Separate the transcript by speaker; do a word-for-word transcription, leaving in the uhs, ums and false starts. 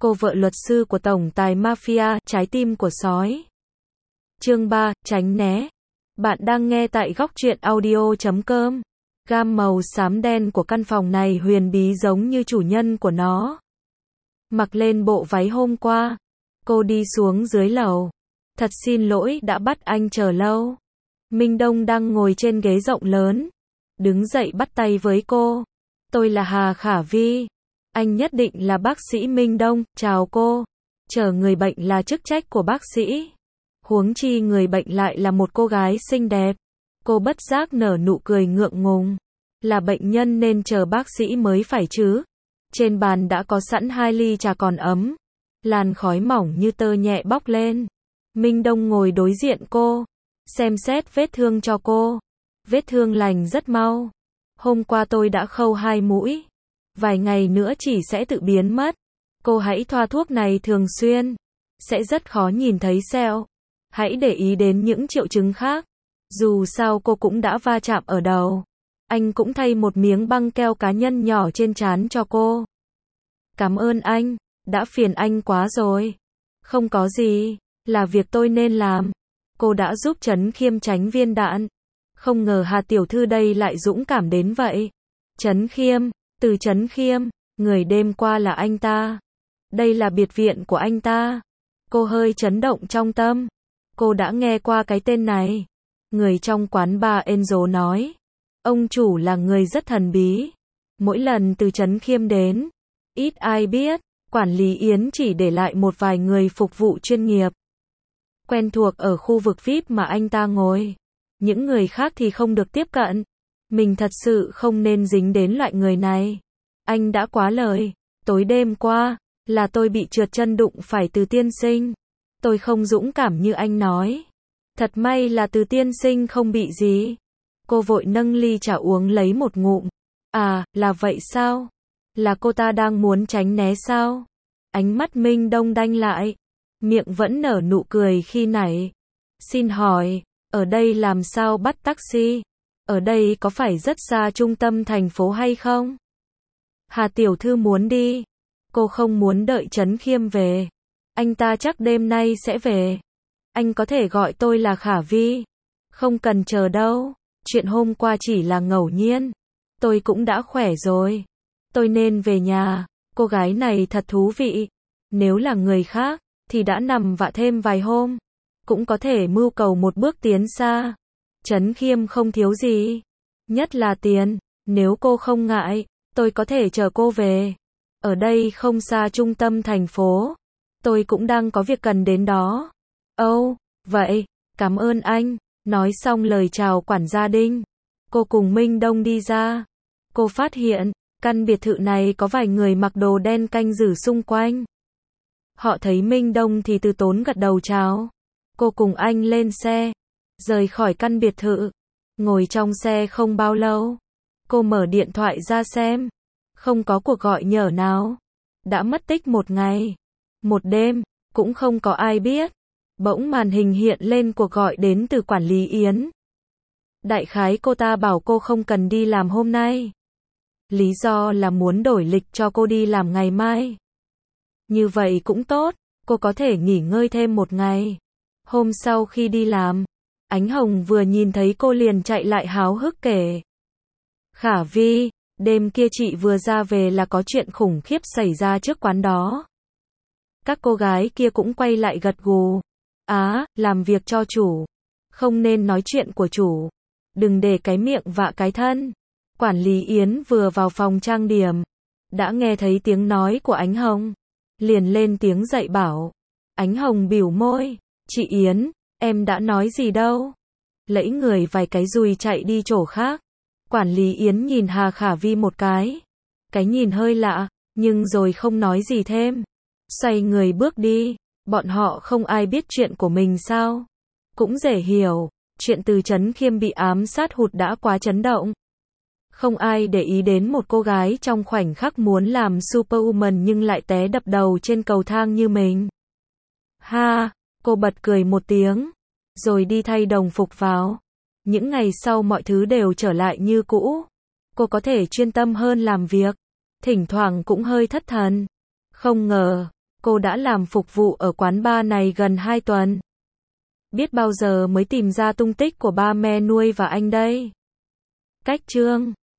Speaker 1: Cô vợ luật sư của tổng tài mafia, trái tim của sói. Chương ba, tránh né. Bạn đang nghe tại góc truyện audio chấm com. Gam màu xám đen của căn phòng này huyền bí giống như chủ nhân của nó. Mặc lên bộ váy hôm qua, cô đi xuống dưới lầu. Thật xin lỗi đã bắt anh chờ lâu. Minh Đông đang ngồi trên ghế rộng lớn, đứng dậy bắt tay với cô. Tôi là Hà Khả Vi. Anh nhất định là bác sĩ Minh Đông, chào cô. Chờ người bệnh là chức trách của bác sĩ. Huống chi người bệnh lại là một cô gái xinh đẹp. Cô bất giác nở nụ cười ngượng ngùng. Là bệnh nhân nên chờ bác sĩ mới phải chứ. Trên bàn đã có sẵn hai ly trà còn ấm. Làn khói mỏng như tơ nhẹ bốc lên. Minh Đông ngồi đối diện cô, xem xét vết thương cho cô. Vết thương lành rất mau. Hôm qua tôi đã khâu hai mũi. Vài ngày nữa chỉ sẽ tự biến mất. Cô hãy thoa thuốc này thường xuyên. Sẽ rất khó nhìn thấy sẹo. Hãy để ý đến những triệu chứng khác. Dù sao cô cũng đã va chạm ở đầu. Anh cũng thay một miếng băng keo cá nhân nhỏ trên trán cho cô. Cảm ơn anh, đã phiền anh quá rồi. Không có gì, là việc tôi nên làm. Cô đã giúp Trấn Khiêm tránh viên đạn. Không ngờ Hà tiểu thư đây lại dũng cảm đến vậy. Trấn Khiêm, từ Trấn Khiêm, người đêm qua là anh ta. Đây là biệt viện của anh ta. Cô hơi chấn động trong tâm. Cô đã nghe qua cái tên này. Người trong quán bar Enzo nói. Ông chủ là người rất thần bí. Mỗi lần từ Trấn Khiêm đến, ít ai biết. Quản lý Yến chỉ để lại một vài người phục vụ chuyên nghiệp. Quen thuộc ở khu vực vi ai pi mà anh ta ngồi. Những người khác thì không được tiếp cận. Mình thật sự không nên dính đến loại người này. Anh đã quá lời. Tối đêm qua, là tôi bị trượt chân đụng phải Từ tiên sinh. Tôi không dũng cảm như anh nói. Thật may là Từ tiên sinh không bị gì. Cô vội nâng ly trà uống lấy một ngụm. À, là vậy sao? Là cô ta đang muốn tránh né sao? Ánh mắt Minh Đông đanh lại. Miệng vẫn nở nụ cười khi nãy. Xin hỏi, ở đây làm sao bắt taxi? Ở đây có phải rất xa trung tâm thành phố hay không? Hà tiểu thư muốn đi. Cô không muốn đợi Trấn Khiêm về. Anh ta chắc đêm nay sẽ về. Anh có thể gọi tôi là Khả Vi. Không cần chờ đâu. Chuyện hôm qua chỉ là ngẫu nhiên. Tôi cũng đã khỏe rồi. Tôi nên về nhà. Cô gái này thật thú vị. Nếu là người khác, thì đã nằm vạ thêm vài hôm. Cũng có thể mưu cầu một bước tiến xa. Trấn Khiêm không thiếu gì. Nhất là tiền. Nếu cô không ngại, tôi có thể chở cô về. Ở đây không xa trung tâm thành phố. Tôi cũng đang có việc cần đến đó. Ồ, oh, vậy, cảm ơn anh. Nói xong lời chào quản gia Đinh. Cô cùng Minh Đông đi ra. Cô phát hiện, căn biệt thự này có vài người mặc đồ đen canh giữ xung quanh. Họ thấy Minh Đông thì từ tốn gật đầu chào. Cô cùng anh lên xe, rời khỏi căn biệt thự. Ngồi trong xe không bao lâu, cô mở điện thoại ra xem. Không có cuộc gọi nhỡ nào. Đã mất tích một ngày, một đêm, cũng không có ai biết. Bỗng màn hình hiện lên cuộc gọi đến từ quản lý Yến. Đại khái cô ta bảo cô không cần đi làm hôm nay. Lý do là muốn đổi lịch cho cô đi làm ngày mai. Như vậy cũng tốt, cô có thể nghỉ ngơi thêm một ngày. Hôm sau khi đi làm, Ánh Hồng vừa nhìn thấy cô liền chạy lại háo hức kể. Khả Vi, đêm kia chị vừa ra về là có chuyện khủng khiếp xảy ra trước quán đó. Các cô gái kia cũng quay lại gật gù. Á, làm việc cho chủ. Không nên nói chuyện của chủ. Đừng để cái miệng vạ cái thân. Quản lý Yến vừa vào phòng trang điểm. Đã nghe thấy tiếng nói của Ánh Hồng. Liền lên tiếng dạy bảo. Ánh Hồng bỉu môi. Chị Yến, em đã nói gì đâu. Lẫy người vài cái rồi chạy đi chỗ khác. Quản lý Yến nhìn Hà Khả Vi một cái. Cái nhìn hơi lạ, nhưng rồi không nói gì thêm. Xoay người bước đi. Bọn họ không ai biết chuyện của mình sao. Cũng dễ hiểu. Chuyện từ Trấn Khiêm bị ám sát hụt đã quá chấn động. Không ai để ý đến một cô gái trong khoảnh khắc muốn làm Superwoman nhưng lại té đập đầu trên cầu thang như mình. Ha, cô bật cười một tiếng. Rồi đi thay đồng phục vào. Những ngày sau mọi thứ đều trở lại như cũ. Cô có thể chuyên tâm hơn làm việc. Thỉnh thoảng cũng hơi thất thần. Không ngờ, Cô đã làm phục vụ ở quán bar này gần hai tuần. Biết bao giờ mới tìm ra tung tích của ba mẹ nuôi và anh đây. Cách chương